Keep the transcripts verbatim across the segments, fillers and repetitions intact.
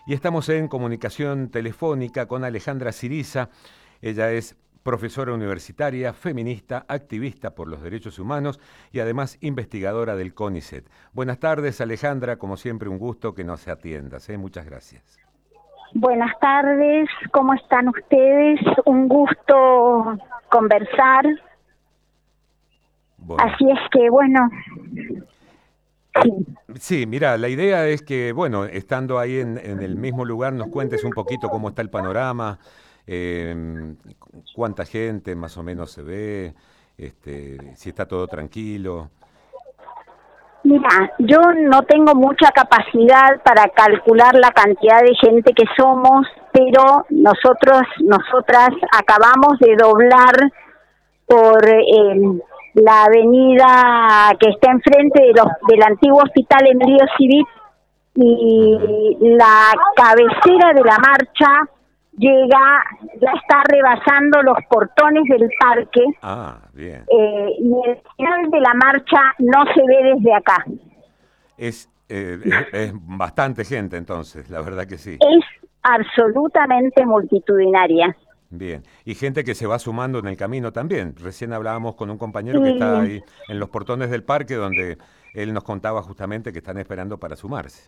Y estamos en comunicación telefónica con Alejandra Ciriza. Ella es profesora universitaria, feminista, activista por los derechos humanos y además investigadora del CONICET. Buenas tardes, Alejandra, como siempre un gusto que nos atiendas, ¿eh? Muchas gracias. Buenas tardes, ¿cómo están ustedes? Un gusto conversar. Bueno. Así es que, bueno... Sí. Sí, mira, la idea es que, bueno, estando ahí en, en el mismo lugar, nos cuentes un poquito cómo está el panorama, eh, cuánta gente más o menos se ve, este, si está todo tranquilo. Mira, yo no tengo mucha capacidad para calcular la cantidad de gente que somos, pero nosotros, nosotras acabamos de doblar por el... la avenida que está enfrente de los, del antiguo hospital Emilio Civit, y la cabecera de la marcha llega, ya está rebasando los portones del parque. Ah, bien. Eh, y el final de la marcha no se ve desde acá. Es, eh, es, es bastante gente entonces, la verdad que sí. Es absolutamente multitudinaria. Bien, y gente que se va sumando en el camino también. Recién hablábamos con un compañero que está ahí en los portones del parque, donde él nos contaba justamente que están esperando para sumarse.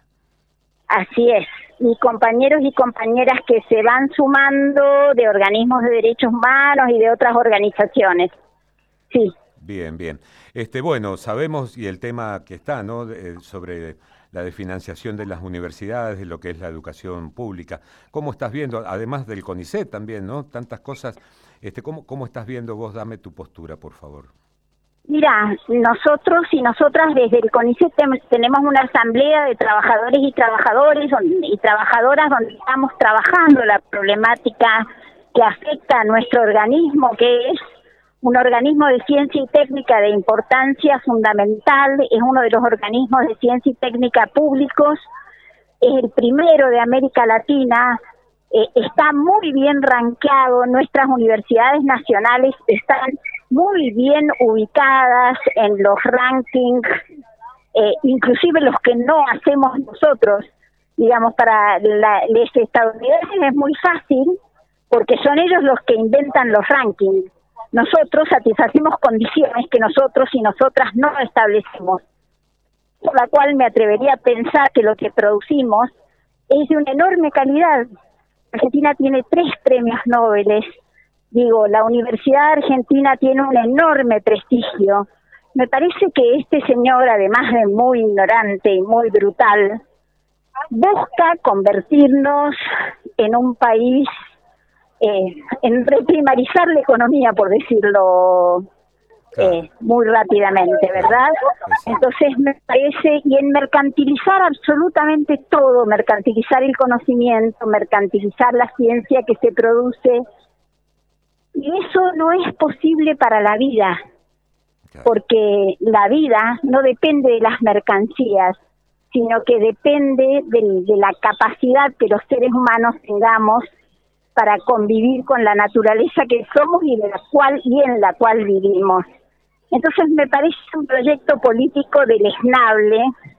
Así es, y compañeros y compañeras que se van sumando de organismos de derechos humanos y de otras organizaciones. Sí. Bien, bien. Este, bueno, sabemos, y el tema que está, ¿no?, de, sobre la desfinanciación de las universidades, de lo que es la educación pública. ¿Cómo estás viendo, además del CONICET también, ¿no?, tantas cosas, este, ¿cómo, cómo estás viendo vos? Dame tu postura, por favor. Mira, nosotros y nosotras desde el CONICET tenemos una asamblea de trabajadores y trabajadores y trabajadoras donde estamos trabajando la problemática que afecta a nuestro organismo, que es un organismo de ciencia y técnica de importancia fundamental, es uno de los organismos de ciencia y técnica públicos, es el primero de América Latina, eh, está muy bien rankeado, nuestras universidades nacionales están muy bien ubicadas en los rankings, eh, inclusive los que no hacemos nosotros, digamos, para la, los estadounidenses es muy fácil, porque son ellos los que inventan los rankings. Nosotros satisfacemos condiciones que nosotros y nosotras no establecemos, por la cual me atrevería a pensar que lo que producimos es de una enorme calidad. Argentina tiene tres premios Nobel. Digo, la Universidad Argentina tiene un enorme prestigio. Me parece que este señor, además de muy ignorante y muy brutal, busca convertirnos en un país, eh, en reprimarizar la economía, por decirlo eh, muy rápidamente, ¿verdad? Entonces me parece, y en mercantilizar absolutamente todo, mercantilizar el conocimiento, mercantilizar la ciencia que se produce. Y eso no es posible para la vida, porque la vida no depende de las mercancías, sino que depende de, de la capacidad que los seres humanos tengamos para convivir con la naturaleza que somos y de la cual y en la cual vivimos. Entonces me parece un proyecto político deleznable,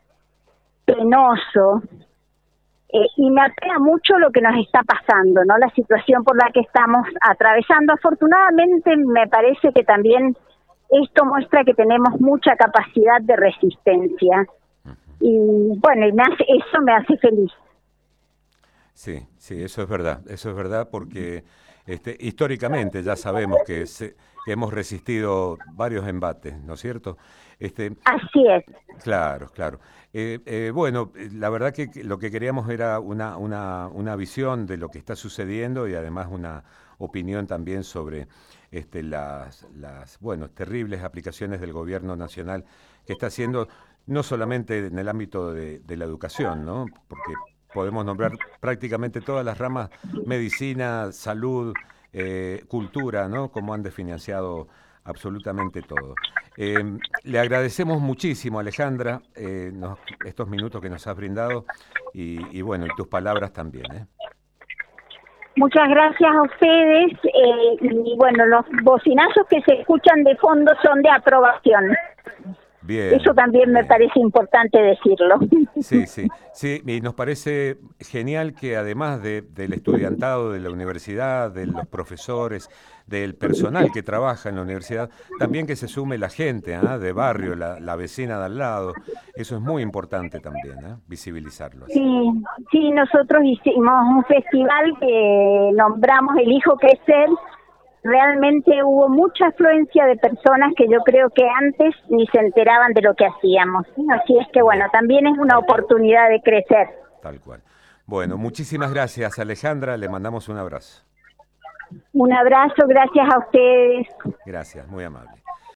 penoso. Eh, y me apena mucho lo que nos está pasando, ¿no? La situación por la que estamos atravesando. Afortunadamente, me parece que también esto muestra que tenemos mucha capacidad de resistencia. Y bueno, y me hace, eso me hace feliz. Sí, sí, eso es verdad. Eso es verdad porque este, históricamente ya sabemos que, se, que hemos resistido varios embates, ¿no es cierto? Este, Así es. Claro, claro. Eh, eh, bueno, la verdad que lo que queríamos era una, una, una visión de lo que está sucediendo y además una opinión también sobre este, las, las bueno, terribles aplicaciones del gobierno nacional que está haciendo, no solamente en el ámbito de, de la educación, ¿no? Porque podemos nombrar prácticamente todas las ramas, medicina, salud, eh, cultura, ¿no? Como han desfinanciado absolutamente todo. Eh, le agradecemos muchísimo, Alejandra, eh, nos, estos minutos que nos has brindado y, y bueno, y tus palabras también, ¿eh? Muchas gracias a ustedes eh, y bueno, los bocinazos que se escuchan de fondo son de aprobación. Bien, Eso también me bien. parece importante decirlo. Sí, sí, sí, y nos parece genial que además de, del estudiantado de la universidad, de los profesores, del personal que trabaja en la universidad, también que se sume la gente, ¿ah? De barrio, la, la vecina de al lado. Eso es muy importante también, ¿eh? Visibilizarlo así. Sí, sí, nosotros hicimos un festival que nombramos El Hijo Crecer. Realmente hubo mucha afluencia de personas que yo creo que antes ni se enteraban de lo que hacíamos. Así es que bueno, también es una oportunidad de crecer. Tal cual. Bueno, muchísimas gracias, Alejandra. Le mandamos un abrazo. Un abrazo, gracias a ustedes. Gracias, muy amable.